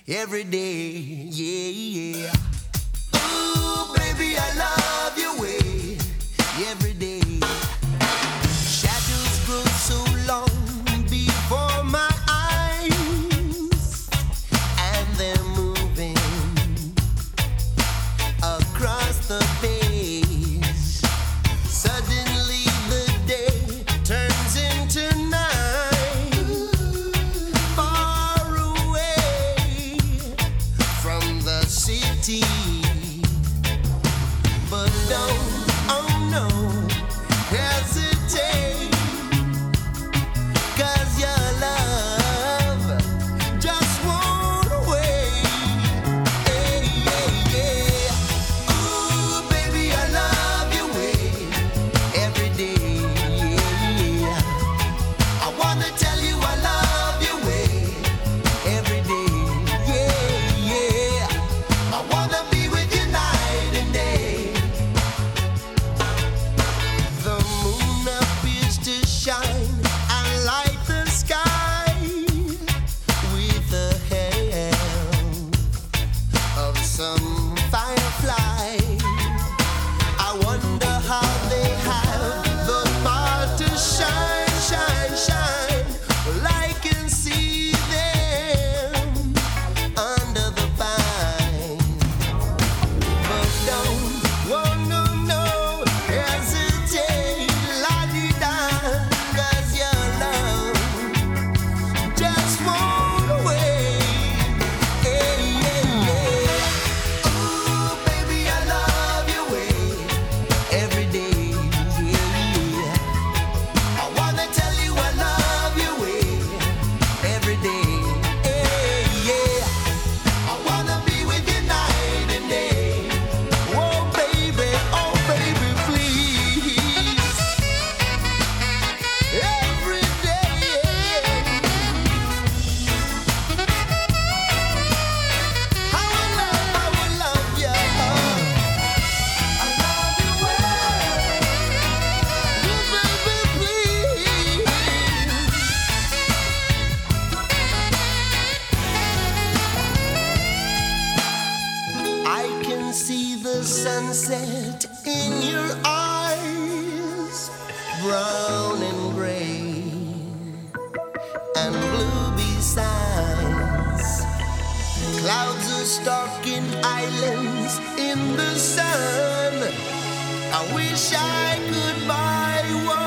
every day. Yeah, yeah. Ooh, baby, I love your way every day. Shadows grow so long before my eyes, and they're moving across the page. Suddenly the day turns into night, far away from the city. But don't, oh no, hesitate, 'cause your love just won't wait. Hey, yeah, yeah. Ooh, baby, I love your way every day. Yeah. I wanna tell you I love your way every day. Yeah, yeah. I wanna be with you night and day. The moon appears to shine and light the sky with the help of some firefly. I wonder how they have the power to shine, shine, shine. Well, I can see them under the pine. But don't, oh no, no, hesitate, la-di-da, 'cause your love just won't wait. Hey, yeah, yeah. Ooh, baby, I love your way every day. Yeah. I wanna tell you I love your way every day. Hey, yeah. I wanna be with you night and day. Oh baby, please. Every day. I will love you. I love you well. Oh baby, please. I can see the sunset in your eyes, brown and gray and blue besides. Clouds are stalking islands in the sun. I wish I could buy one